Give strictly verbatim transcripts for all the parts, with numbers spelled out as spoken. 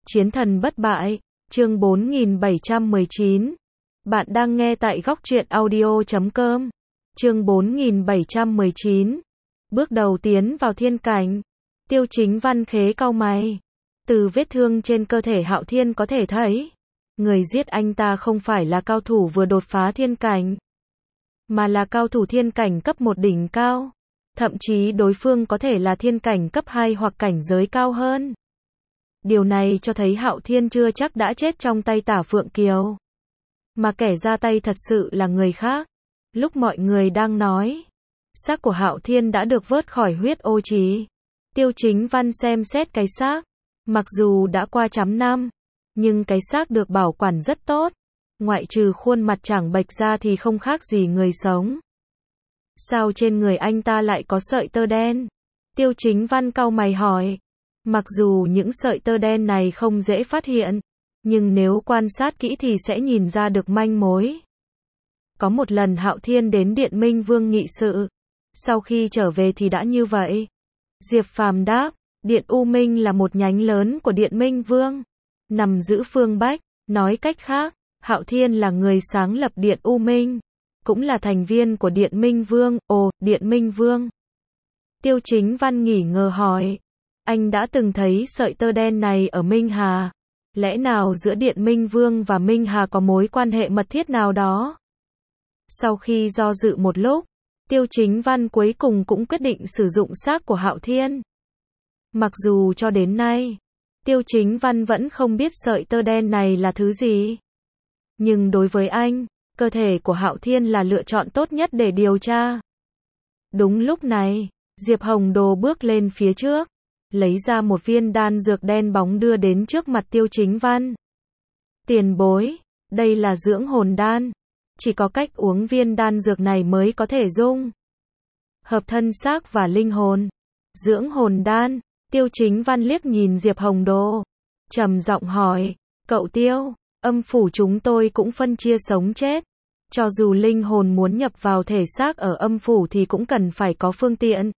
Chiến thần bất bại, chương bốn nghìn bảy trăm mười chín. Bạn đang nghe tại góc truyện audio chấm com. Chương bốn nghìn bảy trăm mười chín. Bước đầu tiến vào thiên cảnh. Tiêu Chính Văn khế cau mày. Từ vết thương trên cơ thể Hạo Thiên có thể thấy, người giết anh ta không phải là cao thủ vừa đột phá thiên cảnh, mà là cao thủ thiên cảnh cấp một đỉnh cao. Thậm chí đối phương có thể là thiên cảnh cấp hai hoặc cảnh giới cao hơn. Điều này cho thấy Hạo Thiên chưa chắc đã chết trong tay Tả Phượng Kiều, mà kẻ ra tay thật sự là người khác. Lúc mọi người đang nói, xác của Hạo Thiên đã được vớt khỏi huyết ô trì. Tiêu Chính Văn xem xét cái xác, mặc dù đã qua trăm năm, nhưng cái xác được bảo quản rất tốt, ngoại trừ khuôn mặt chẳng bệch ra thì không khác gì người sống. Sao trên người anh ta lại có sợi tơ đen? Tiêu Chính Văn cau mày hỏi. Mặc dù những sợi tơ đen này không dễ phát hiện, nhưng nếu quan sát kỹ thì sẽ nhìn ra được manh mối. Có một lần Hạo Thiên đến Điện Minh Vương nghị sự, sau khi trở về thì đã như vậy. Diệp Phàm đáp, Điện U Minh là một nhánh lớn của Điện Minh Vương, nằm giữ phương Bắc. Nói cách khác, Hạo Thiên là người sáng lập Điện U Minh, cũng là thành viên của Điện Minh Vương. Ồ, Điện Minh Vương. Tiêu Chính Văn nghỉ ngờ hỏi. Anh đã từng thấy sợi tơ đen này ở Minh Hà. Lẽ nào giữa Điện Minh Vương và Minh Hà có mối quan hệ mật thiết nào đó? Sau khi do dự một lúc, Tiêu Chính Văn cuối cùng cũng quyết định sử dụng xác của Hạo Thiên. Mặc dù cho đến nay, Tiêu Chính Văn vẫn không biết sợi tơ đen này là thứ gì. Nhưng đối với anh, cơ thể của Hạo Thiên là lựa chọn tốt nhất để điều tra. Đúng lúc này, Diệp Hồng Đồ bước lên phía trước, lấy ra một viên đan dược đen bóng đưa đến trước mặt Tiêu Chính Văn. Tiền bối, đây là dưỡng hồn đan. Chỉ có cách uống viên đan dược này mới có thể dung hợp thân xác và linh hồn. Dưỡng hồn đan. Tiêu Chính Văn liếc nhìn Diệp Hồng Đồ, trầm giọng hỏi, cậu Tiêu, âm phủ chúng tôi cũng phân chia sống chết. Cho dù linh hồn muốn nhập vào thể xác ở âm phủ thì cũng cần phải có phương tiện.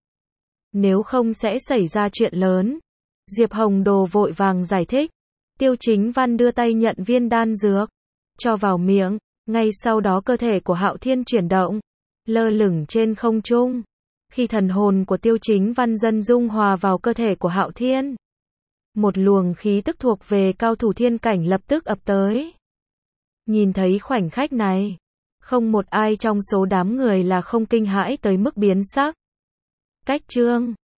Nếu không sẽ xảy ra chuyện lớn. Diệp Hồng Đồ vội vàng giải thích. Tiêu Chính Văn đưa tay nhận viên đan dược, cho vào miệng. Ngay sau đó cơ thể của Hạo Thiên chuyển động, lơ lửng trên không trung. Khi thần hồn của Tiêu Chính Văn dần dung hòa vào cơ thể của Hạo Thiên, một luồng khí tức thuộc về cao thủ thiên cảnh lập tức ập tới. Nhìn thấy khoảnh khắc này, không một ai trong số đám người là không kinh hãi tới mức biến sắc. Cách chương